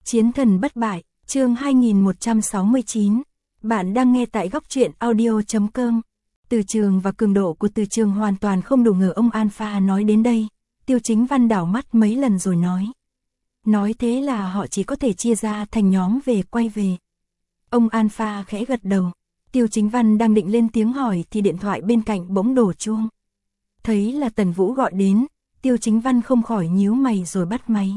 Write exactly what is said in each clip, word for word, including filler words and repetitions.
Chiến thần bất bại, chương hai nghìn một trăm sáu mươi chín. Bạn đang nghe tại góc truyện audio chấm com. Từ trường và cường độ của từ trường hoàn toàn không đủ ngờ ông Alpha nói đến đây. Tiêu Chính Văn đảo mắt mấy lần rồi nói. Nói thế là họ chỉ có thể chia ra thành nhóm về quay về. Ông Alpha khẽ gật đầu. Tiêu Chính Văn đang định lên tiếng hỏi thì điện thoại bên cạnh bỗng đổ chuông. Thấy là Tần Vũ gọi đến, Tiêu Chính Văn không khỏi nhíu mày rồi bắt máy.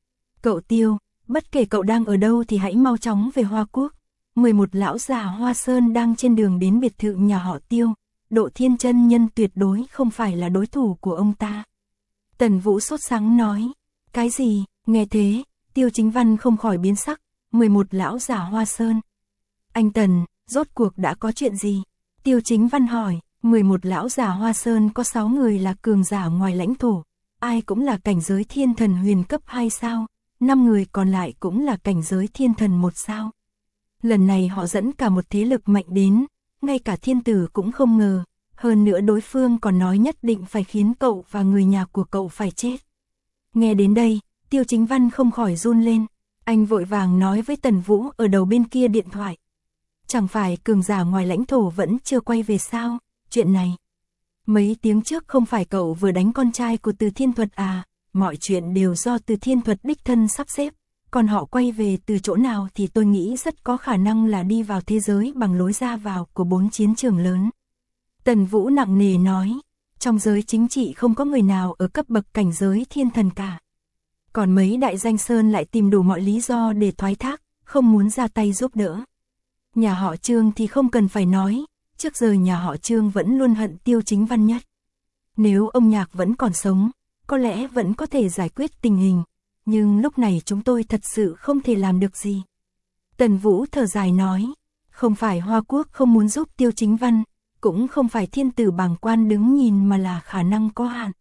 Cậu Tiêu, bất kể cậu đang ở đâu thì hãy mau chóng về Hoa Quốc. mười một lão già Hoa Sơn đang trên đường đến biệt thự nhà họ Tiêu. Độ Thiên chân nhân tuyệt đối không phải là đối thủ của ông ta. Tần Vũ sốt sắng nói. Cái gì? Nghe thế, Tiêu Chính Văn không khỏi biến sắc. mười một lão già Hoa Sơn. Anh Tần, rốt cuộc đã có chuyện gì? Tiêu Chính Văn hỏi. mười một lão già Hoa Sơn có sáu người là cường giả ngoài lãnh thổ. Ai cũng là cảnh giới thiên thần huyền cấp hai sao. năm người còn lại cũng là cảnh giới thiên thần một sao. Lần này họ dẫn cả một thế lực mạnh đến, ngay cả thiên tử cũng không ngờ. Hơn nữa đối phương còn nói nhất định phải khiến cậu và người nhà của cậu phải chết. Nghe đến đây, Tiêu Chính Văn không khỏi run lên. Anh vội vàng nói với Tần Vũ ở đầu bên kia điện thoại. Chẳng phải cường giả ngoài lãnh thổ vẫn chưa quay về sao? Chuyện này, mấy tiếng trước không phải cậu vừa đánh con trai của Từ Thiên Thuật à? Mọi chuyện đều do Từ Thiên Thuật đích thân sắp xếp. Còn họ quay về từ chỗ nào thì tôi nghĩ rất có khả năng là đi vào thế giới bằng lối ra vào của bốn chiến trường lớn. Tần Vũ nặng nề nói, trong giới chính trị không có người nào ở cấp bậc cảnh giới thiên thần cả. Còn mấy đại danh sơn lại tìm đủ mọi lý do để thoái thác, không muốn ra tay giúp đỡ. Nhà họ Trương thì không cần phải nói, trước giờ nhà họ Trương vẫn luôn hận Tiêu Chính Văn nhất. Nếu ông Nhạc vẫn còn sống, có lẽ vẫn có thể giải quyết tình hình, nhưng lúc này chúng tôi thật sự không thể làm được gì. Tần Vũ thở dài nói, không phải Hoa Quốc không muốn giúp Tiêu Chính Văn, cũng không phải thiên tử bàng quan đứng nhìn mà là khả năng có hạn.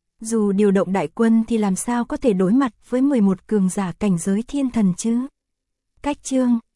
Dù điều động đại quân thì làm sao có thể đối mặt với mười một cường giả cảnh giới thiên thần chứ. Cách chương